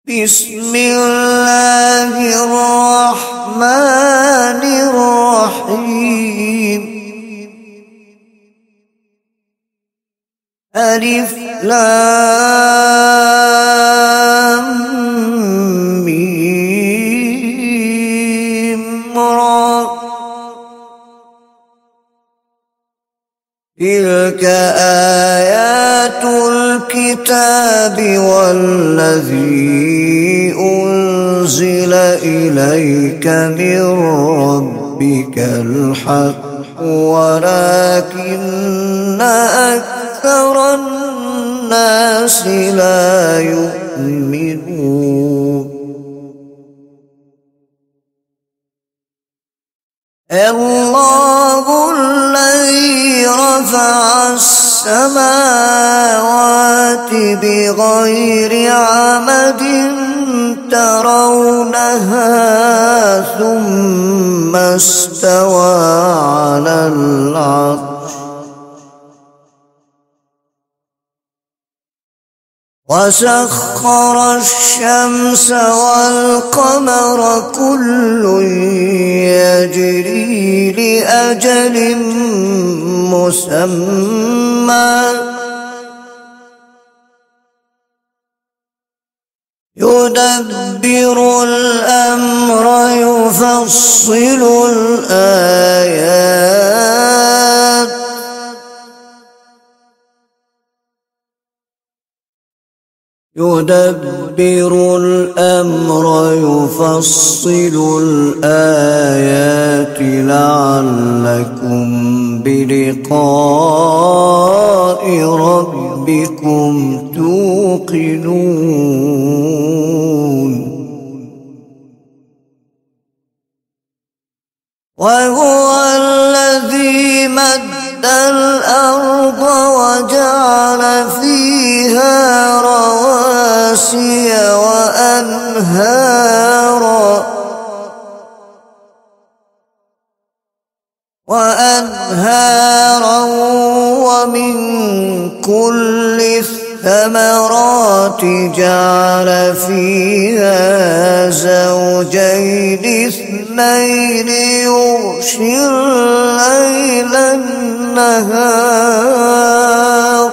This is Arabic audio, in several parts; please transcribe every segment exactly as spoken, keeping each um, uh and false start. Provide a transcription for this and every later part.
بسم الله الرحمن الرحيم. ألف لام ميم را. تلك آيات الكتاب والذي أنزل إليك من ربك الحق ولكن أكثر الناس لا يؤمنون. الله الذي رفع السماوات بغير عمد ترونها ثم استوى على العرش وسخر الشمس والقمر كل يجري لأجل مسمى يدبر الأمر يفصل الآيات يدبر الأمر يفصل الآيات لعلكم بلقاء ربكم توقنون. وهو الذي مد الأرض وجعل فيها رواسي وأنهارا وأنهارا ومن كل الثمرات جعل فيها زوجين اثنين يغشي الليل النهار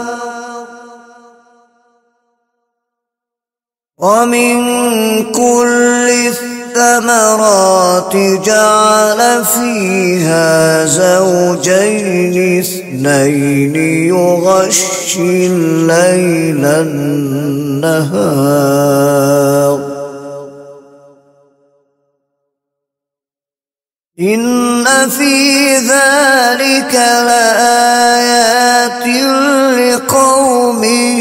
ومن كل الثمرات جعل فيها زوجين اثنين يغشي الليل النهار إن في ذلك لآيات لقوم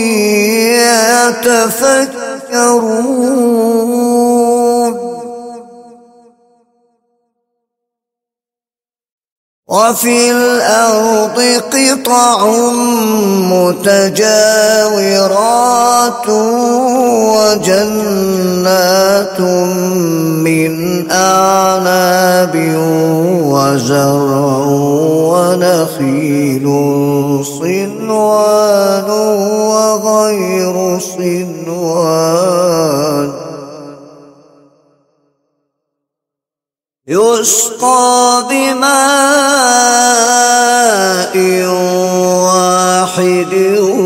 يتفكرون. وفي الأرض قطع متجاورات وجنات من أعناب وزرع ونخيل صنوان وغير صنوان يسقى بماء واحد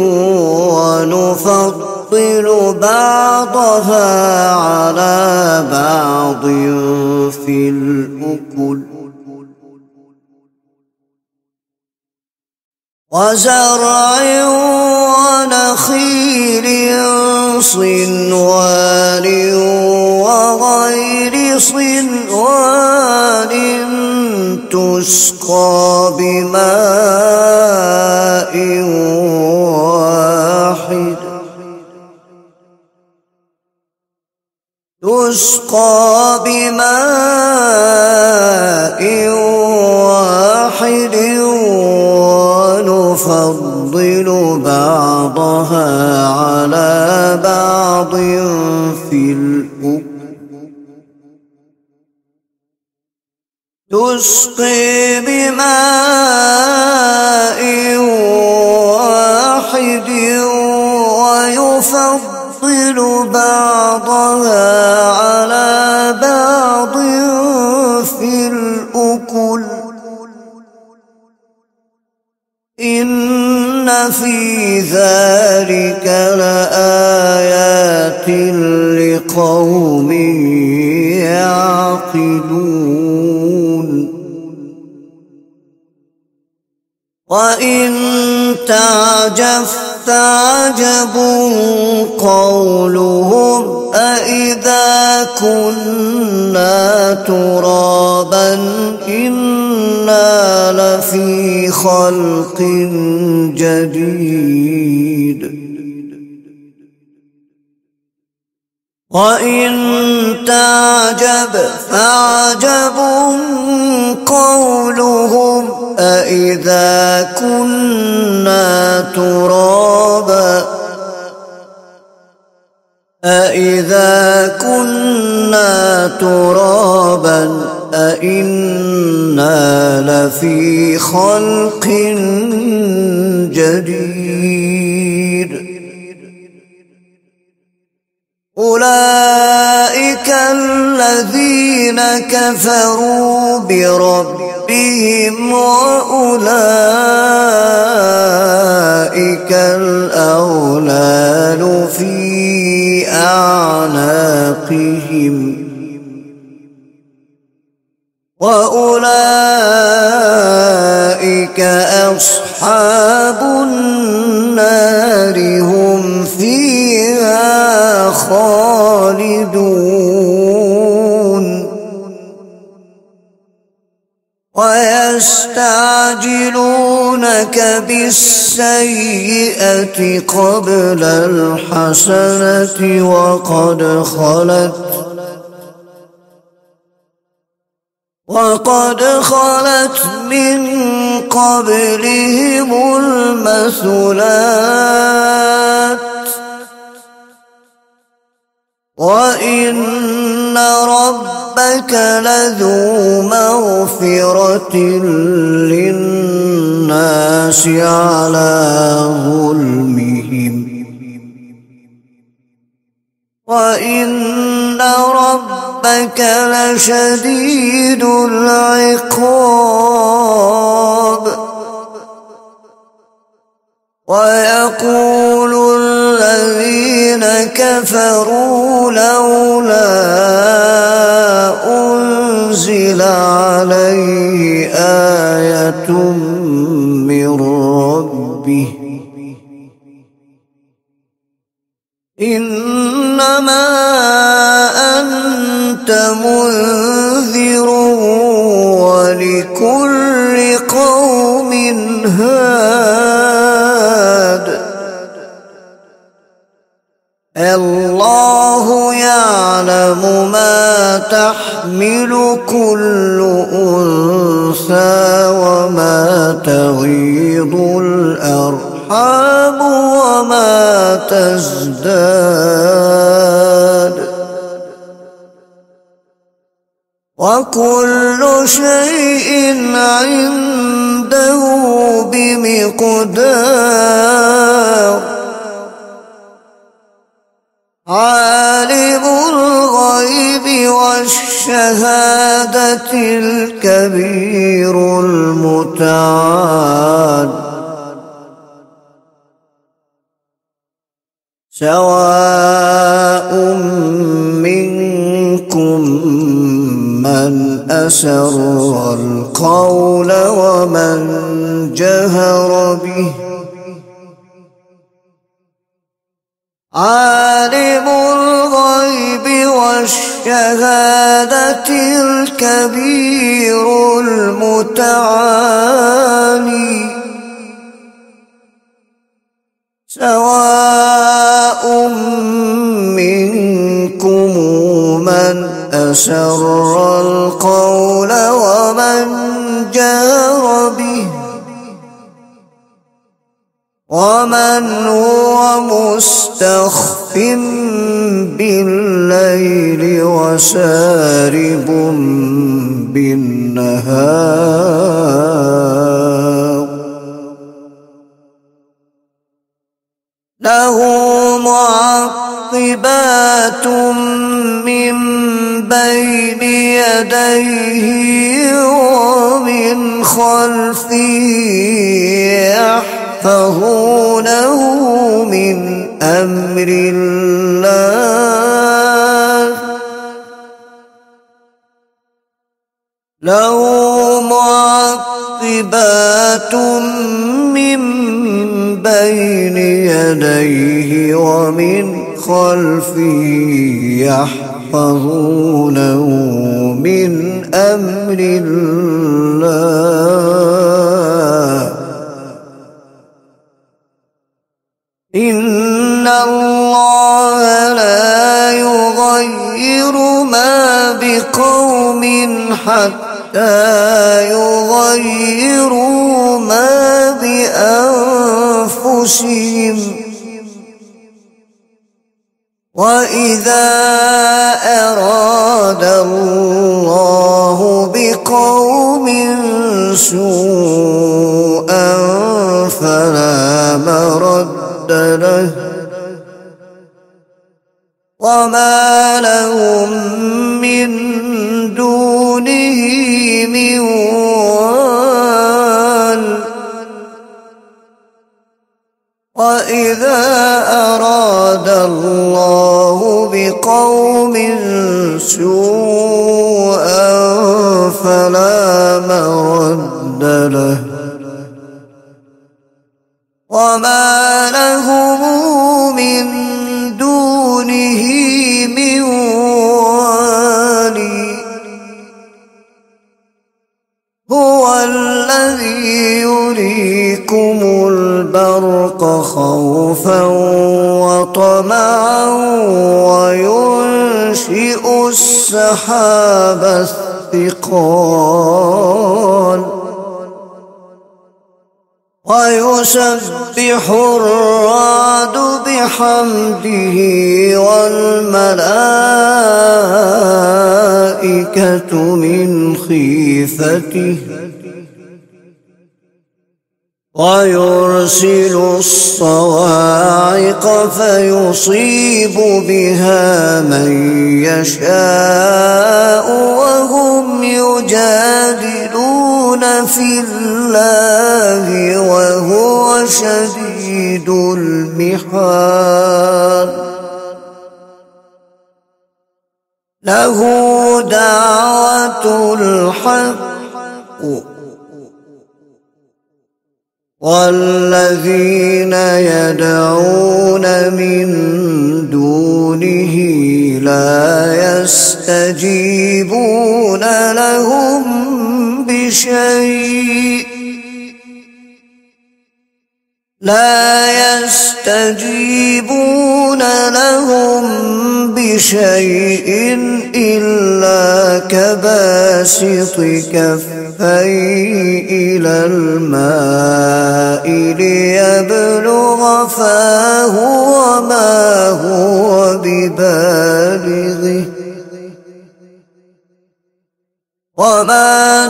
ونفضل بعضها على بعض في الأكل وزرع ونخيل صنوان وغير صنوان تسقى بماء واحد تسقى بماء واحد ونفضل بعضها على بعض في الأكل تسقي بماء واحد ويفضل بعضها في ذلك لآيات لقوم يعقلون وإن تعجب فعجب قولهم أإذا كنا ترابا إنا لفي خلق جديد وإن تعجب فعجب قولهم أإذا كنا ترابا أإذا كنا ترابا أإنا لفي خلق جديد أولئك الذين كفروا بربهم وأولئك الأغلال في أعناقهم وأولئك أصحاب النار هم فيها خالدون ويستعجلونك بالسيئة قبل الحسنة وقد خلت وقد خلت من قبلهم المثلات وإن ربك لذو مغفرة للناس على ظلمهم وإن ربك لشديد العقاب ويقول الذين كفروا لولا أنزل عليه آية من ربه إنما أنت منذر ولكل قوم هاد الله يعلم ما تحمل كل أنثى وما تغيض الأرحام وما تزداد وكل شيء عنده بمقدار عالم الغيب والشهادة الكبير المتعال سواء منكم من أسر القول ومن جهر به عالم الغيب والشهادة الكبير المتعالي سواء منكم من أسر القول ومن جهر به ومن هو مستخف بالليل وسارب بالنهار له معقبات من بين يديه ومن خلفه يحفظونه من أمر الله له معقبات من بين يديه ومن خلفه يحفظونه من أمر الله إن الله لا يغير ما بقوم حتى يغيروا ما بأنفسهم وإذا أراد الله بقوم سوءا فلا مرد له وما لهم من دونه من وال وإذا أراد الله بقوم سوءا فلا مرد له وما لهم من دونه من والي هو الذي يريكم البرق خوفا وطمعا وينشئ السحاب الثقال ويسبح الرعد بحمده والملائكة من خيفته ويرسل الصواعق فيصيب بها من يشاء وهم يجادلون في الله وهو شديد المحال له دعوة الحق والذين يدعون من دونه لا يستجيبون لهم بشيء لا يستجيبون لهم بشيء إلا كباسط كفيه إلى الماء ليبلغ فاه وما هو ببالغه وما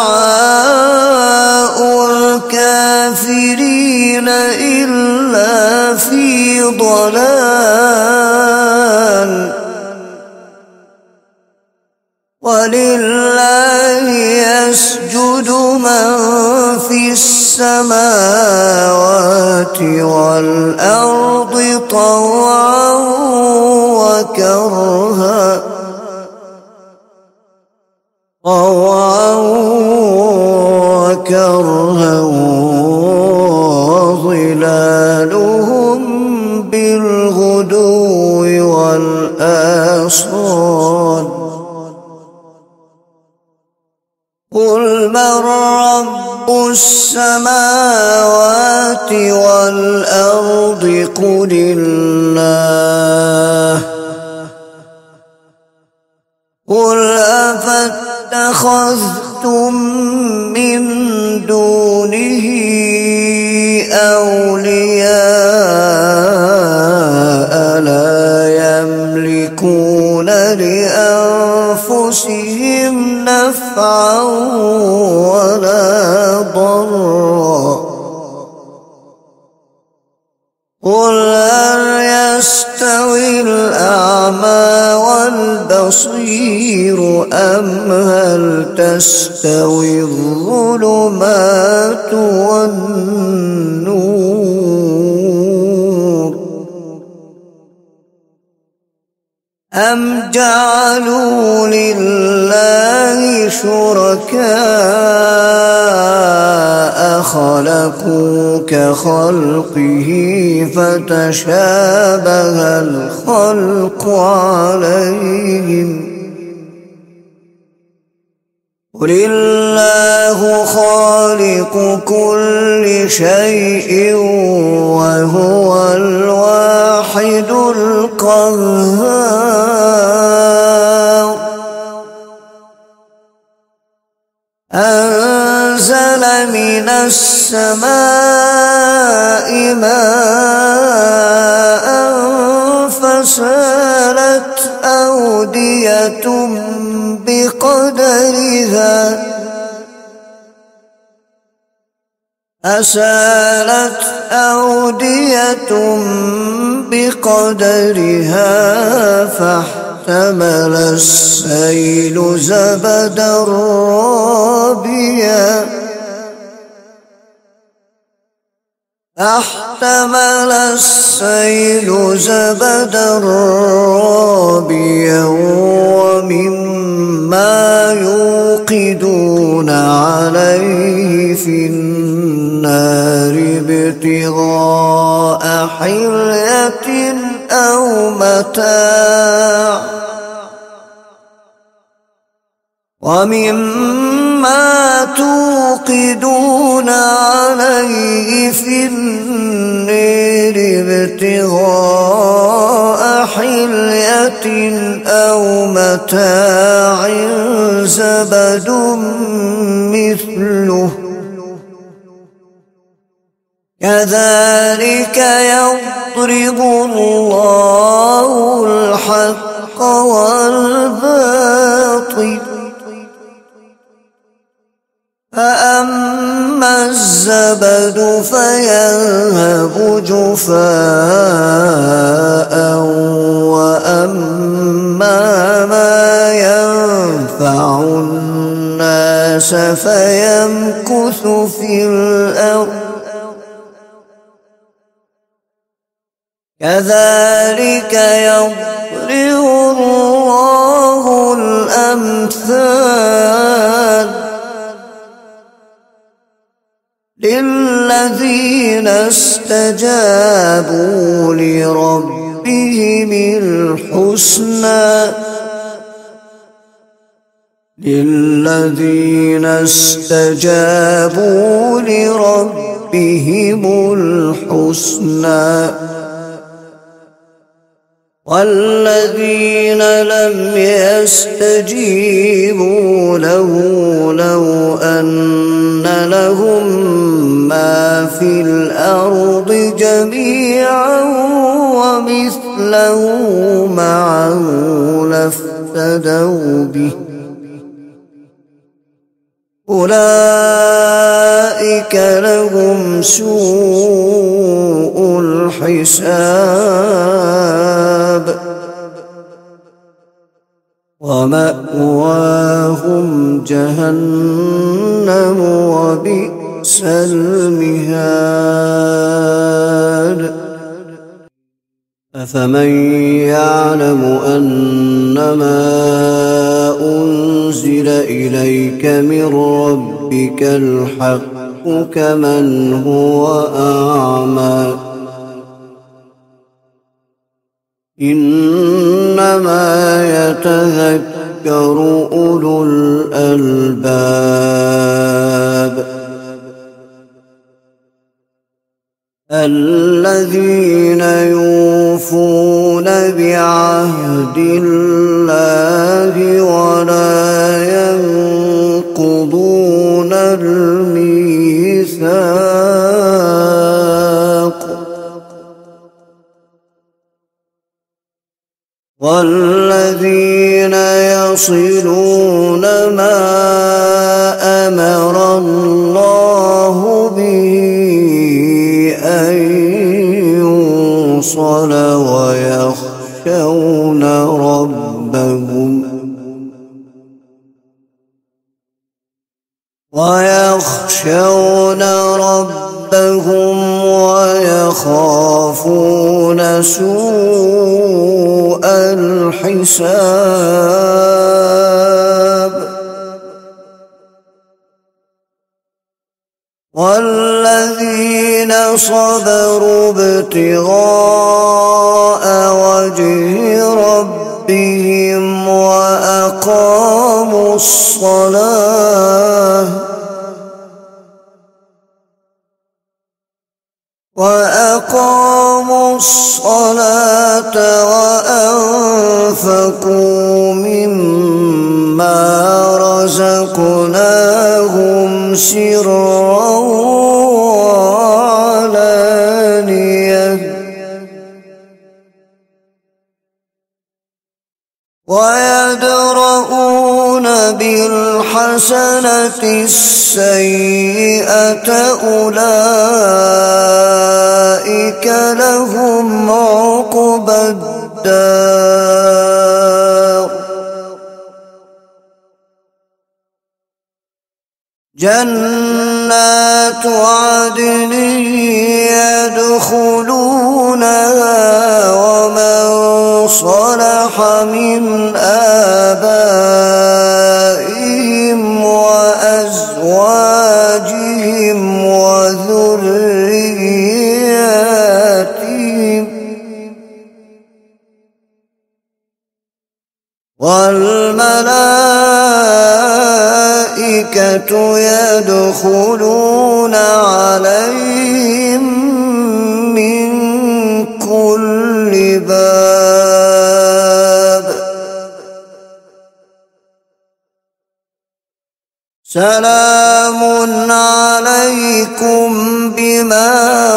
دعاء الكافرين إلا في ضلال ولله يسجد من في السماوات والأرض طوعا وكرها طوعا وكرها وظلالهم بالغدو والآصال قل من رب السماوات والأرض قل الله قل أفاتخذتم من دونه أولياء لا يملكون لأنفسهم نفعا ولا ضرا قل هل يستوي الأعمى والبصير أم هل تستوي الظلمات والنور أم جعلوا لله شركاء خلقوا كخلقه فتشابه الخلق عليهم قل الله خالق كل شيء وهو الواحد القهار أنزل من السماء ماء فسالت أودية بقدرها أسالت أودية بقدرها فاحتمل السيل زبدا رابيا احتمل السيل زبدا رابيا ومما يوقدون عليه في النار ابتغاء حلية أو متاع ومما توقدون عليه في النار ابتغاء حلية أو متاع زبد مثله كذلك يضرب الله الحق والباطل فأما الزبد فيذهب جفاء وأما ما ينفع الناس فيمكث في الأرض كذلك يضرب الله الأمثال للذين استجابوا لربهم الحسنى للذين استجابوا لربهم الحسنى والذين لم يستجيبوا له لو أن لهم ما في الأرض جميعا ومثله معه لافتدوا به أولئك لهم سوء الحساب ومأواهم جهنم وبئس المهاد أفمن يعلم أنما أنزل إليك من ربك الحق كمن هو أعمى إنما يتذكر أولو الألباب الذين يوفون بعهد الله ولا ينقضون الميثاق والذين يصلون ما أمر الله به أن يوصل ويخشون ربهم ويخشون ربهم ربهم ويخافون سوء الحساب والذين صبروا ابتغاء وجه ربهم وأقاموا الصلاة وأقاموا الصلاة وأنفقوا مما رزقناهم سرا وعلانية ويدرؤون بالحسنة السيئة أولئك لهم عقبى الدار جنات عدن يدخلونها ومن صلح من آبائهم وأزواجهم وذرياتهم والملائكة يدخلون عليهم من كل باب سلام عليكم بما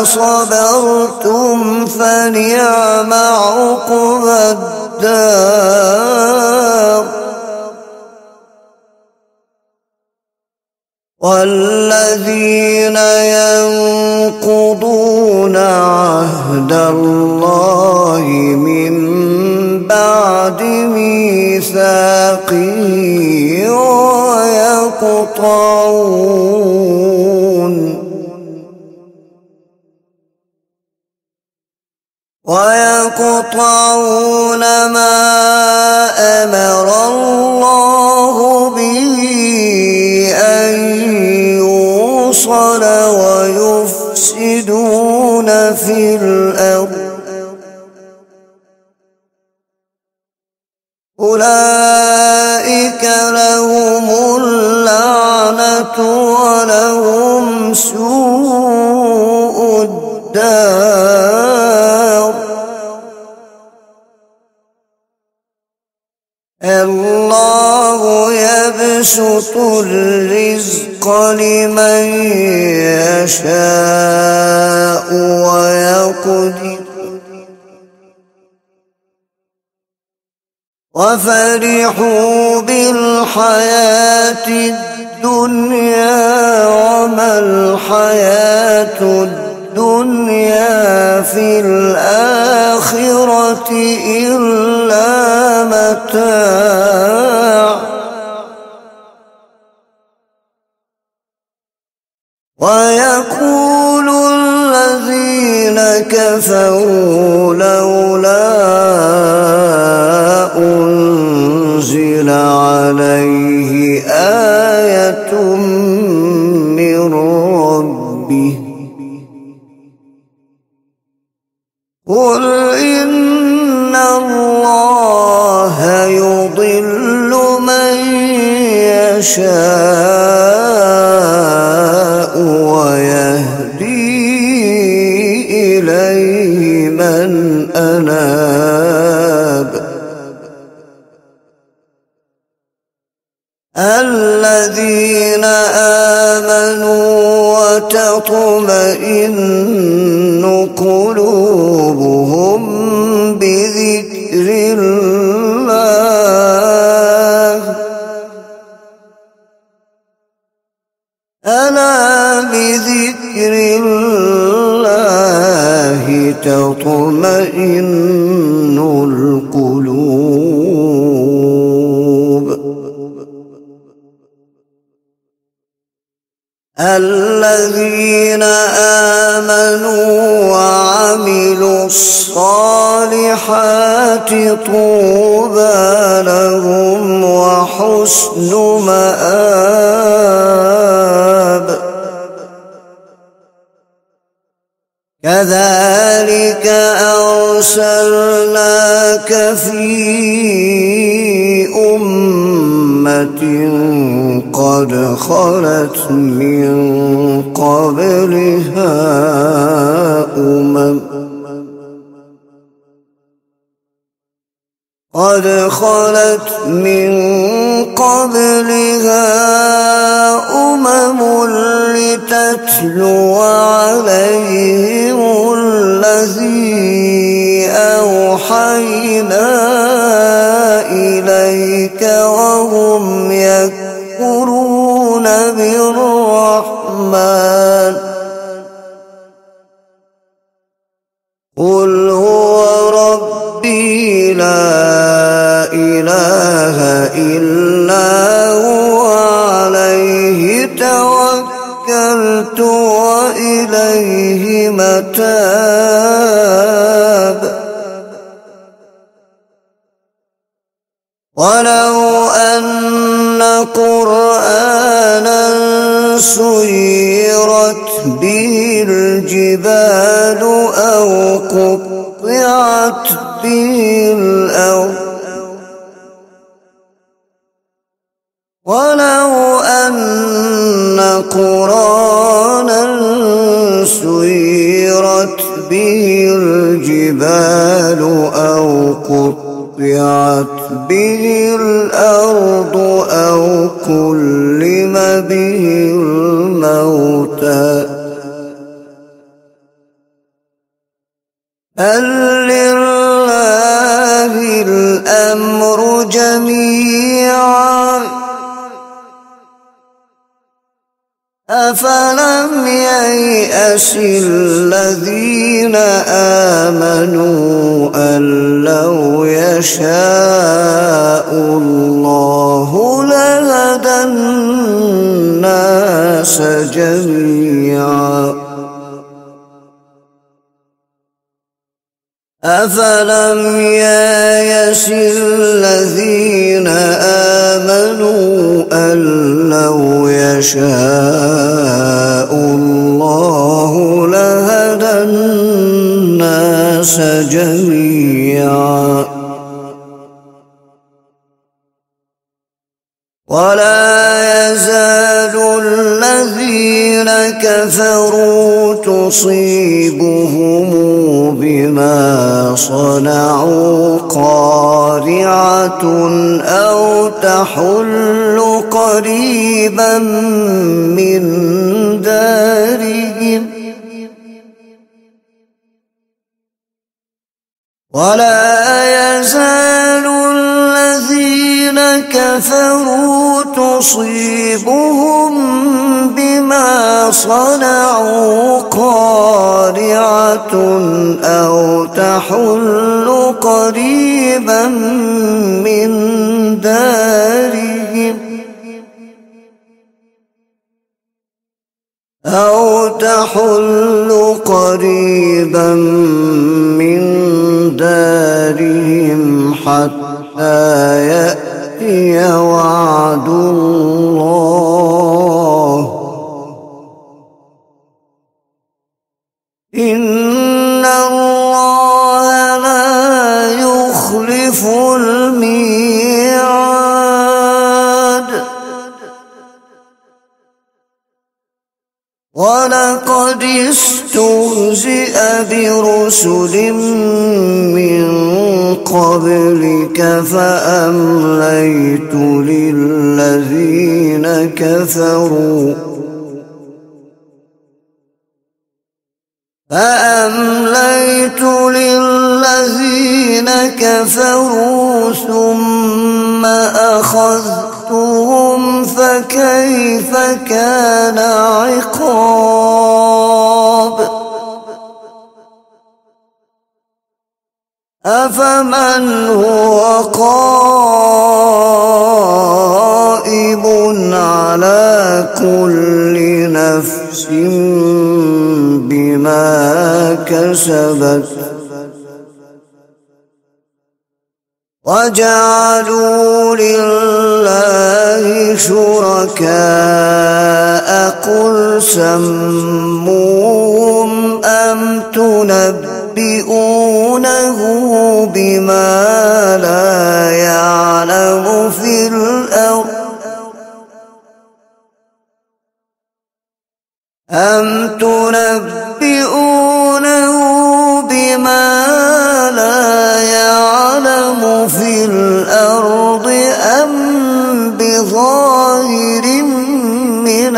صبرتم فنعم عقبى الدار والذين ينقضون عهد الله من بعد ميثاقه ويقطعون ويقطعون ما أمر الله به أن يوصل ويفسدون في الأرض أولئك لهم اللعنة ولهم سوء الدار الله يبسط الرزق لمن يشاء ويقدر وفرحوا بالحياة الدنيا وما الحياة الدنيا في الآخرة إلا متاع ويقول الذين كفروا لولا أنزل عليه آية من ربه قل إن الله يضل من يشاء ويهدي إليه من أناب الذين آمنوا وتطمئن قلوبهم بذكر الله ألا بذكر الله تطمئن القلوب الذين آمنوا آمنوا وعملوا الصالحات طوبى لهم وحسن مآب. كذلك أرسلناك في أمة قد خلت من قبلها أمم قد خلت من قبلها أمم لتتلو عليهم الذي أوحينا إليك وهم يكفرون بالرحمن. قل هو ربي لا إله إلا هو عليه توكلت وإليه متاب. ولو أن قرآنا سيرت به الجبال أو قطعت به الأرض ولو أن قرآنا سيرت به الجبال أو قطعت به الأرض أو كلم به الموتى بل لله الأمر جميعا أفلم ييأس الذين آمنوا أن لو يشاء الله لهدى الناس جميعا أفلم ييأس الذين آمنوا أن لو يشاء الله لهدى الناس جميعا ولا يزال الذين كفروا تصيبهم بما صنعوا قارعة أو تحل قريبا من دارهم ولا يزال الذين كفروا تصيبهم بما صنعوا قارعة أو تحل قريبا من دارهم أو تحل قريبا من دارهم حتى يأتي وعد الله إن الله لا يخلف الميعاد ولقد استهزئ برسل من قبلك فأمليت للذين كفروا فأمليت للذين كفروا ثم أخذتهم فكيف كان عقاب أفمن هو قائم على كل نفس بما كسبت وجعلوا لله شركاء قل سموهم أم تنبئونه بما لا يعلم في الأرض أم تنبئونه بما لا يعلم في الأرض أم بظاهر من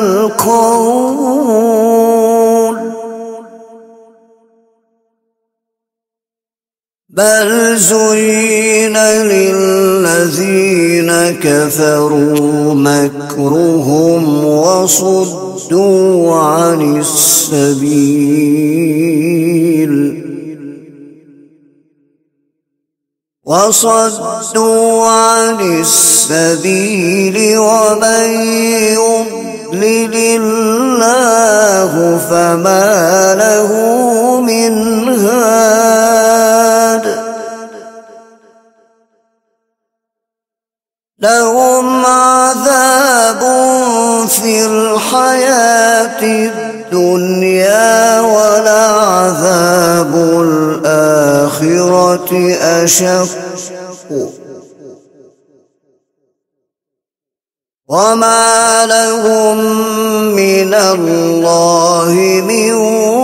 القول بل زين للذين كفروا مكرهم وصدوا عن السبيل وصدوا عن السبيل ومن يضلل الله فما له من هاد لهم عذاب في الحياة الدنيا ولعذاب الآخرة أشق وما لهم من الله من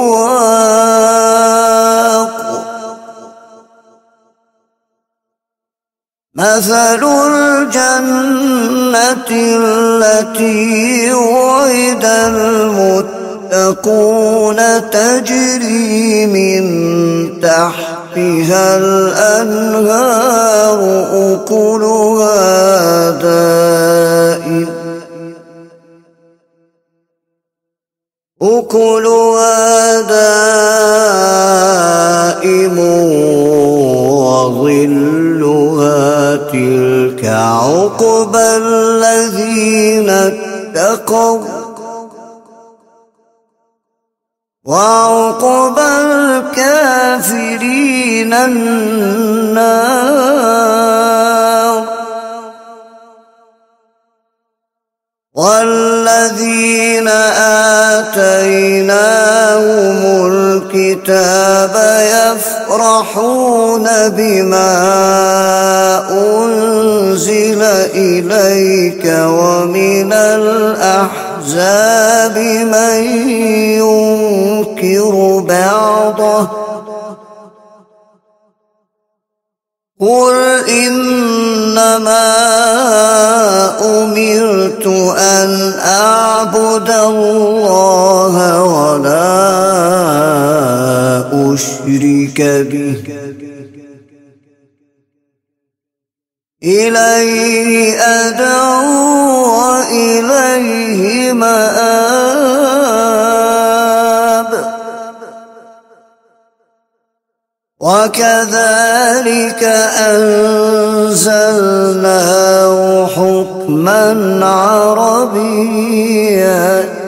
واق مثل الجنة التي وعد المتقون تجري من تحتها الأنهار أكلها دائم أكلها دائم وظلها تلك عقبى الذين اتقوا وعقبى الكافرين النار والذين آتيناهم الكتاب يفرحون بما أنزل إليك ومن الأحزاب من ينكر بعضه قل إنما أمرت أن أعبد الله ولا أشرك به إليه أدعو وإليه مآب وكذلك أنزلناه حكما عربيا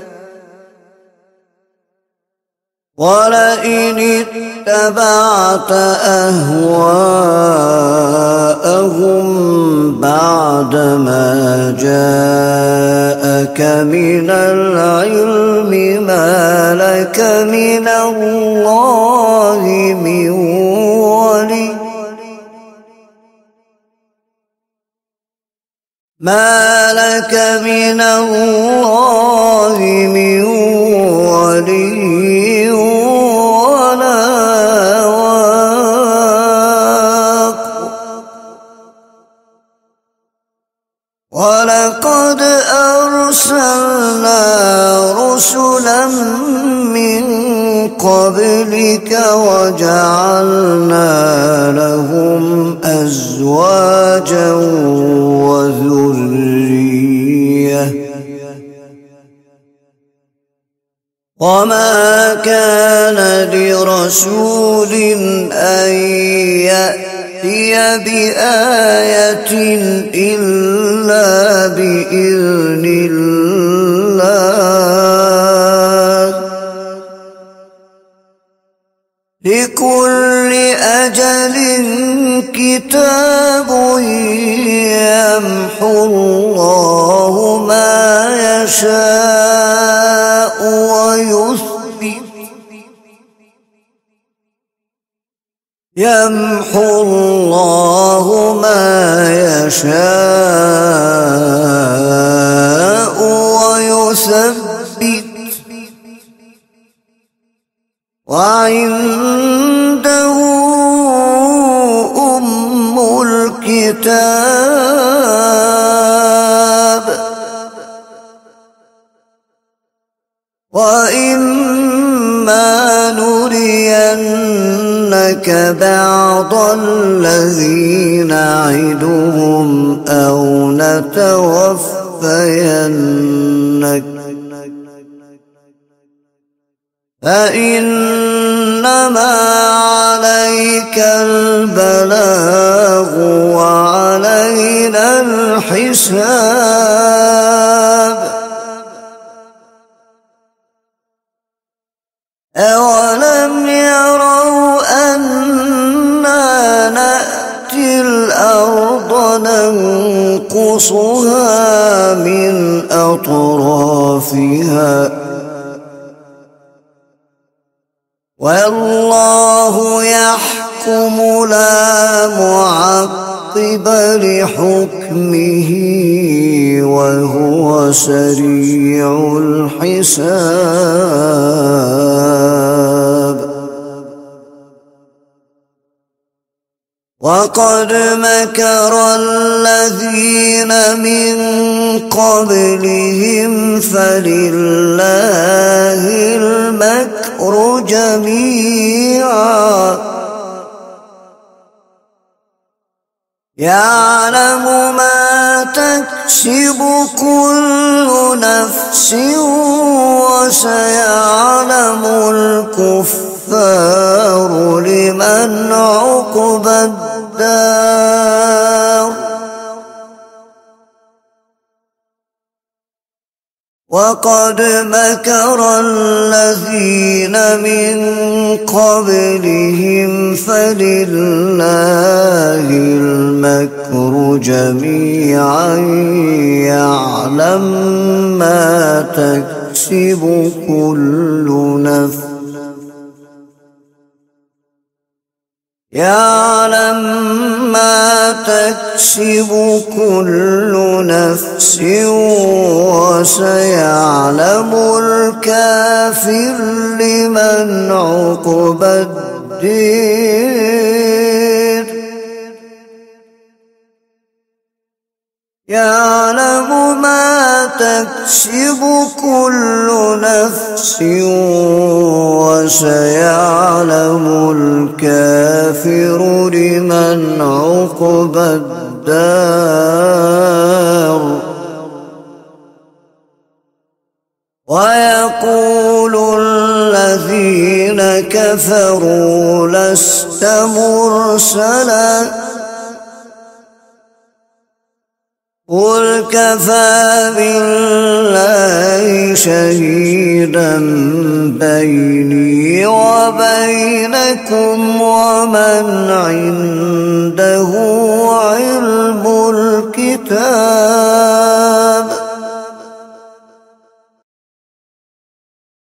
ولئن اتبعت أهواءهم بعدما جاءك من العلم ما لك من الله من ولي ما لك من الله من ولي ولا واق ولقد أرسلنا رسلا من قبلك وجعلنا لهم أزواجا وذرية وما كان لرسول أن يأتي بآية إلا بإذن الله لكل أجل كتاب يمحو الله ما يشاء ويثبت يمحو الله ما يشاء ويثبت وعنده أم الكتاب وإما نرينك بعض الذي نعدهم أو نتوفينك فإنما عليك البلاغ وعلينا الحساب أولم يروا أنا نأتي الأرض ننقصها من أطرافها والله يحكم لا معقب لحكمه وهو سريع الحساب وقد مكر الذين من قبلهم فلله المكر جميعا يعلم ما تكسب كل نفس وسيعلم الكفار لمن عقبى الدار وقد مكر الذين من قبلهم فلله المكر جميعا يعلم ما تكسب كل نفس يعلم ما تكسب كل نفس وسيعلم الكافر لمن عقبى الدير يعلم ما تكسب كل نفس وسيعلم الكافر لمن عقبى الدار ويقول الذين كفروا لست مرسلا قل كفى بالله شهيدا بيني وبينكم ومن عنده علم الكتاب